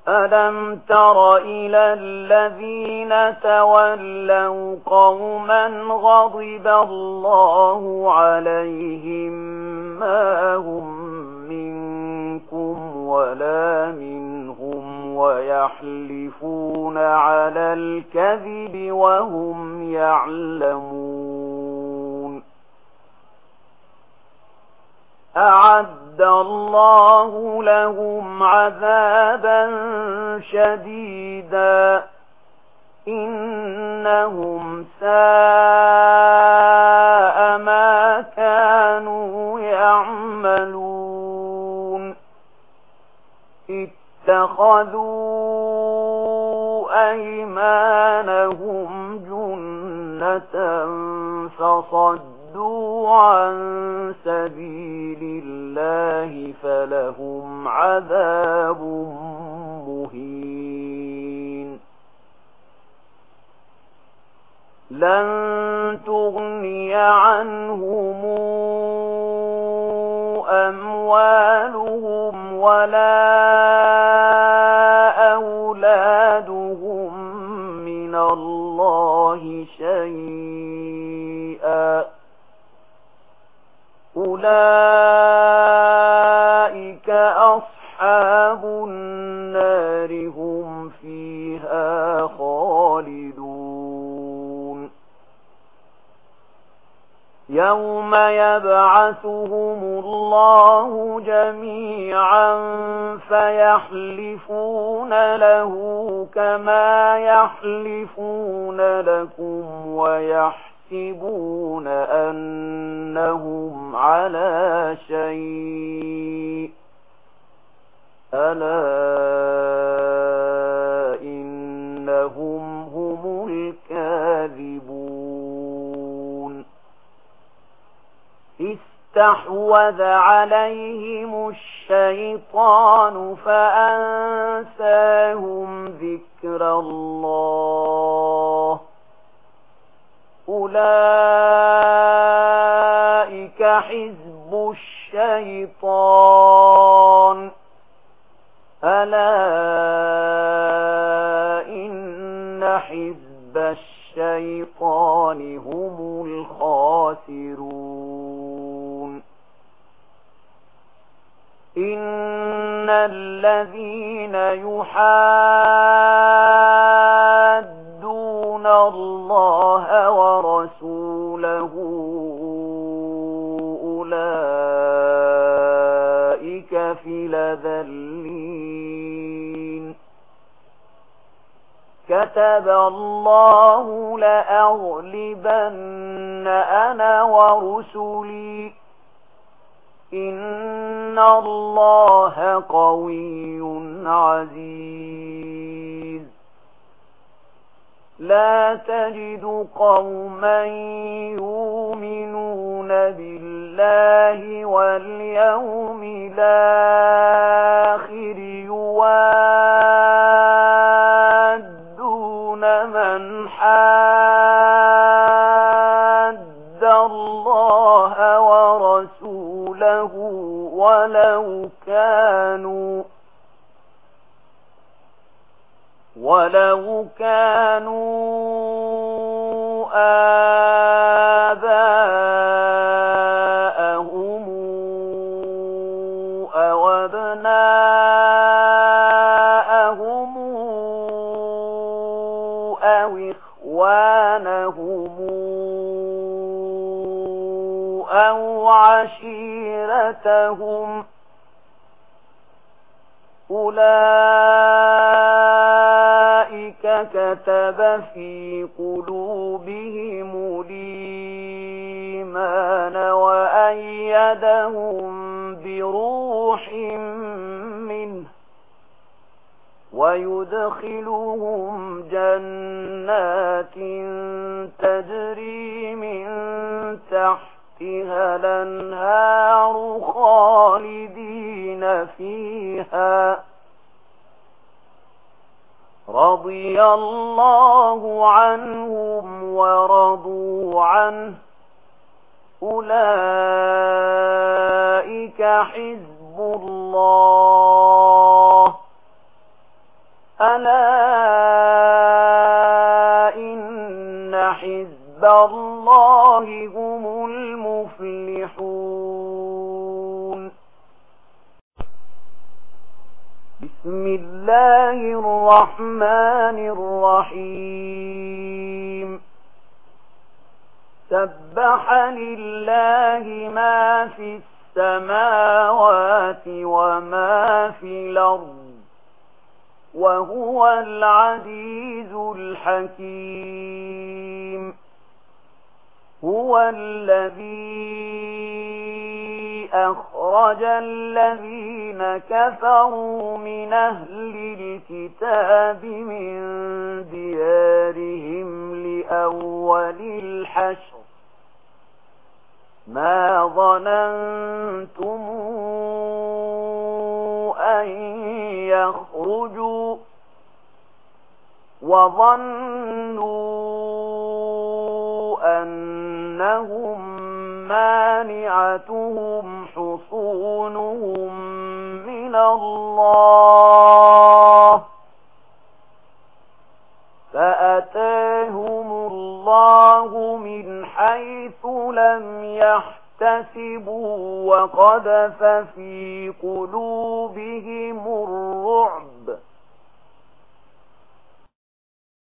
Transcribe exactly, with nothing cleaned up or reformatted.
ألم تر إلى الذين تولوا قوما غضب الله عليهم ما هم منكم ولا منهم ويحلفون على الكذب وهم يعلمون أعد الله لهم عذابا شديدا إنهم ساء ما كانوا يعملون اتخذوا أيمانهم جنة فصدوا عن سبيل الله فلهم عذاب مهين لن تغني عنهم أموالهم ولا أولادهم من الله شيئا أولئك أصحاب النار هم فيها خالدون يوم يبعثهم الله جميعا فيحلفون له كما يحلفون لكم ويحسبون أنهم على شيء ألا إنهم هم الكاذبون استحوذ عليهم الشيطان فأنساهم ذكر الله أولئك حزب الشيطان ألا إن حزب الشيطان هم الخاسرون إن الذين يحادون الله ورسوله أولئك في الأذلين كتب الله لأغلبن أنا ورسلي إن الله قوي عزيز لا تجد قوما يؤمنون بالله واليوم الآخر يوادون من حاد الله ورسوله ولو كانوا ولو كانوا آباءهم أو أبناءهم أو إخوانهم أو عشيرتهم أولئك كتب في قلوبهم الإيمان وأيدهم بروح منه ويدخلهم جنات تجري من تحتها الأنهار خالدين فيها رضي الله عنهم ورضوا عنه أولئك حزب الله ألا إن حزب الله هم المفلحون. بسم الله الرحمن الرحيم. سبح لله ما في السماوات وما في الأرض وهو العزيز الحكيم. هو الذي أخرج الذين كفروا من أهل الكتاب من ديارهم لأول الحشر ما ظننتم أن يخرجوا وظنوا أنهم مانعتهم حصونهم من الله فأتاهم الله من حيث لم يحتسبوا وقذف في قلوبهم الرعب